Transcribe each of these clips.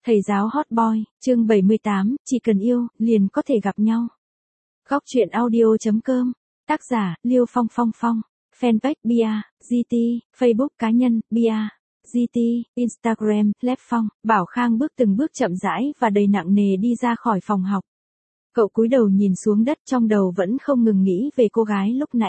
Thầy giáo hot boy, chương 78, chỉ cần yêu, liền có thể gặp nhau. Góc truyện audio.com, tác giả, Liêu Phong Phong Phong, fanpage Bia, GT, Facebook cá nhân, Bia, GT, Instagram, Lép Phong, Bảo Khang bước từng bước chậm rãi và đầy nặng nề đi ra khỏi phòng học. Cậu cúi đầu nhìn xuống đất, trong đầu vẫn không ngừng nghĩ về cô gái lúc nãy.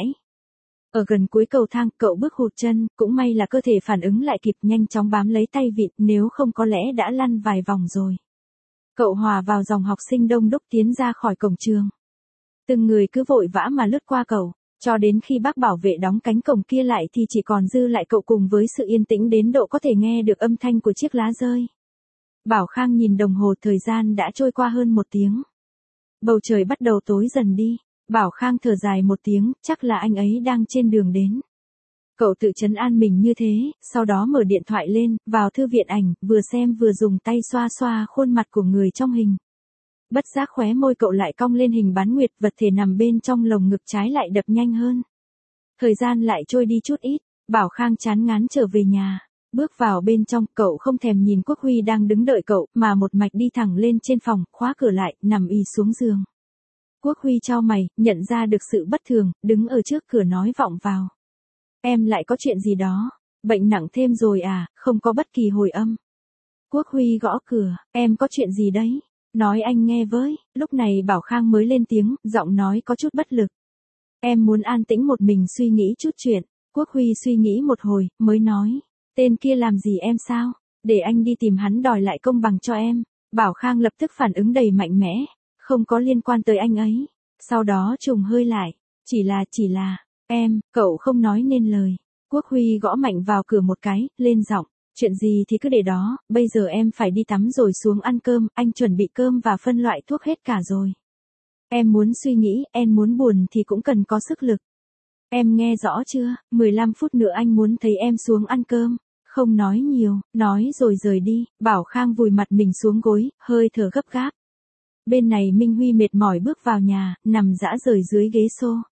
Ở gần cuối cầu thang, cậu bước hụt chân, cũng may là cơ thể phản ứng lại kịp, nhanh chóng bám lấy tay vịn, nếu không có lẽ đã lăn vài vòng rồi. Cậu hòa vào dòng học sinh đông đúc tiến ra khỏi cổng trường. Từng người cứ vội vã mà lướt qua cậu, cho đến khi bác bảo vệ đóng cánh cổng kia lại thì chỉ còn dư lại cậu cùng với sự yên tĩnh đến độ có thể nghe được âm thanh của chiếc lá rơi. Bảo Khang nhìn đồng hồ, thời gian đã trôi qua hơn 1 tiếng. Bầu trời bắt đầu tối dần đi. Bảo Khang thở dài một tiếng, chắc là anh ấy đang trên đường đến. Cậu tự trấn an mình như thế, sau đó mở điện thoại lên, vào thư viện ảnh, vừa xem vừa dùng tay xoa xoa khuôn mặt của người trong hình. Bất giác khóe môi cậu lại cong lên hình bán nguyệt, vật thể nằm bên trong lồng ngực trái lại đập nhanh hơn. Thời gian lại trôi đi chút ít, Bảo Khang chán ngán trở về nhà. Bước vào bên trong, cậu không thèm nhìn Quốc Huy đang đứng đợi cậu, mà một mạch đi thẳng lên trên phòng, khóa cửa lại, nằm ì xuống giường. Quốc Huy chau mày, nhận ra được sự bất thường, đứng ở trước cửa nói vọng vào. Em lại có chuyện gì đó? Bệnh nặng thêm rồi à? Không có bất kỳ hồi âm. Quốc Huy gõ cửa, em có chuyện gì đấy? Nói anh nghe với. Lúc này Bảo Khang mới lên tiếng, giọng nói có chút bất lực. Em muốn an tĩnh một mình suy nghĩ chút chuyện. Quốc Huy suy nghĩ một hồi, mới nói. Tên kia làm gì em sao? Để anh đi tìm hắn đòi lại công bằng cho em. Bảo Khang lập tức phản ứng đầy mạnh mẽ. Không có liên quan tới anh ấy. Sau đó trùng hơi lại. Chỉ là, em, cậu không nói nên lời. Quốc Huy gõ mạnh vào cửa một cái, lên giọng. Chuyện gì thì cứ để đó, bây giờ em phải đi tắm rồi xuống ăn cơm, anh chuẩn bị cơm và phân loại thuốc hết cả rồi. Em muốn suy nghĩ, em muốn buồn thì cũng cần có sức lực. Em nghe rõ chưa, 15 phút nữa anh muốn thấy em xuống ăn cơm. Không nói nhiều, nói rồi rời đi. Bảo Khang vùi mặt mình xuống gối, hơi thở gấp gáp. Bên này Minh Huy mệt mỏi bước vào nhà, nằm rã rời dưới ghế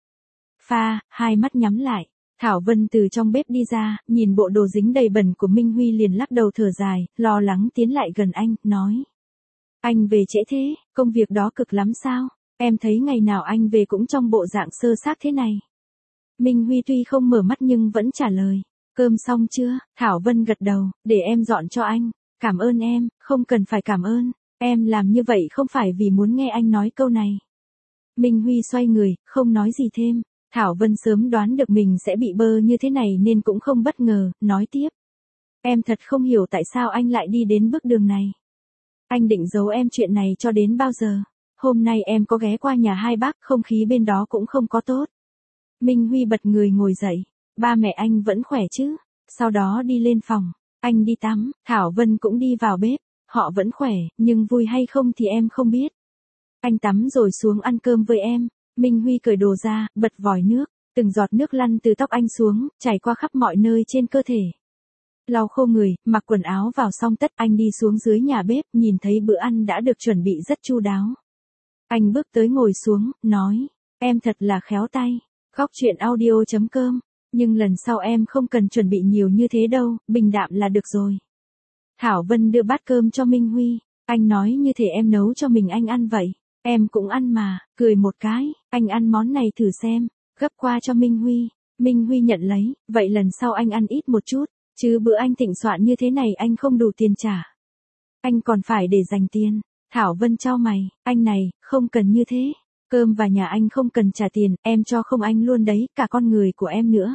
sofa, hai mắt nhắm lại. Thảo Vân từ trong bếp đi ra, nhìn bộ đồ dính đầy bẩn của Minh Huy liền lắc đầu thở dài, lo lắng tiến lại gần anh, nói. Anh về trễ thế, công việc đó cực lắm sao? Em thấy ngày nào anh về cũng trong bộ dạng sơ xác thế này. Minh Huy tuy không mở mắt nhưng vẫn trả lời. Cơm xong chưa? Thảo Vân gật đầu, để em dọn cho anh. Cảm ơn em, không cần phải cảm ơn. Em làm như vậy không phải vì muốn nghe anh nói câu này. Minh Huy xoay người, không nói gì thêm. Thảo Vân sớm đoán được mình sẽ bị bơ như thế này nên cũng không bất ngờ, nói tiếp. Em thật không hiểu tại sao anh lại đi đến bước đường này. Anh định giấu em chuyện này cho đến bao giờ? Hôm nay em có ghé qua nhà hai bác, không khí bên đó cũng không có tốt. Minh Huy bật người ngồi dậy. Ba mẹ anh vẫn khỏe chứ? Sau đó đi lên phòng. Anh đi tắm, Thảo Vân cũng đi vào bếp. Họ vẫn khỏe, nhưng vui hay không thì em không biết. Anh tắm rồi xuống ăn cơm với em. Minh Huy cởi đồ ra, bật vòi nước. Từng giọt nước lăn từ tóc anh xuống, chảy qua khắp mọi nơi trên cơ thể. Lau khô người, mặc quần áo vào xong tất, anh đi xuống dưới nhà bếp, nhìn thấy bữa ăn đã được chuẩn bị rất chu đáo. Anh bước tới ngồi xuống, nói. Em thật là khéo tay. Góc truyện audio.com. Nhưng lần sau em không cần chuẩn bị nhiều như thế đâu, bình đạm là được rồi. Thảo Vân đưa bát cơm cho Minh Huy. Anh nói như thể em nấu cho mình anh ăn vậy. Em cũng ăn mà, cười một cái. Anh ăn món này thử xem. Gấp qua cho Minh Huy. Minh Huy nhận lấy. Vậy lần sau anh ăn ít một chút. Chứ bữa anh thịnh soạn như thế này anh không đủ tiền trả. Anh còn phải để dành tiền. Thảo Vân chau mày. Anh này, không cần như thế. Cơm và nhà anh không cần trả tiền. Em cho không anh luôn đấy, cả con người của em nữa.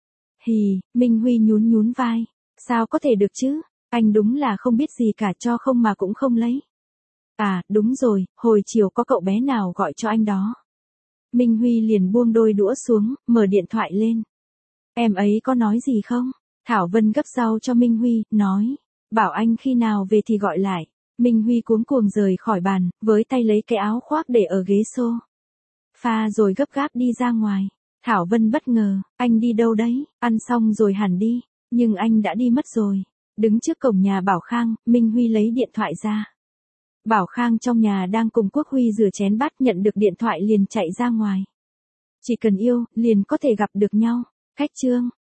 Hì, Minh Huy nhún nhún vai. Sao có thể được chứ? Anh đúng là không biết gì cả, cho không mà cũng không lấy. À, đúng rồi, hồi chiều có cậu bé nào gọi cho anh đó. Minh Huy liền buông đôi đũa xuống, mở điện thoại lên. Em ấy có nói gì không? Thảo Vân gấp rau cho Minh Huy, nói. Bảo anh khi nào về thì gọi lại. Minh Huy cuống cuồng rời khỏi bàn, với tay lấy cái áo khoác để ở ghế sofa rồi gấp gáp đi ra ngoài. Thảo Vân bất ngờ, anh đi đâu đấy? Ăn xong rồi hẳn đi. Nhưng anh đã đi mất rồi. Đứng trước cổng nhà Bảo Khang, Minh Huy lấy điện thoại ra. Bảo Khang trong nhà đang cùng Quốc Huy rửa chén bát, nhận được điện thoại liền chạy ra ngoài. Chỉ cần yêu, liền có thể gặp được nhau. Khách chương.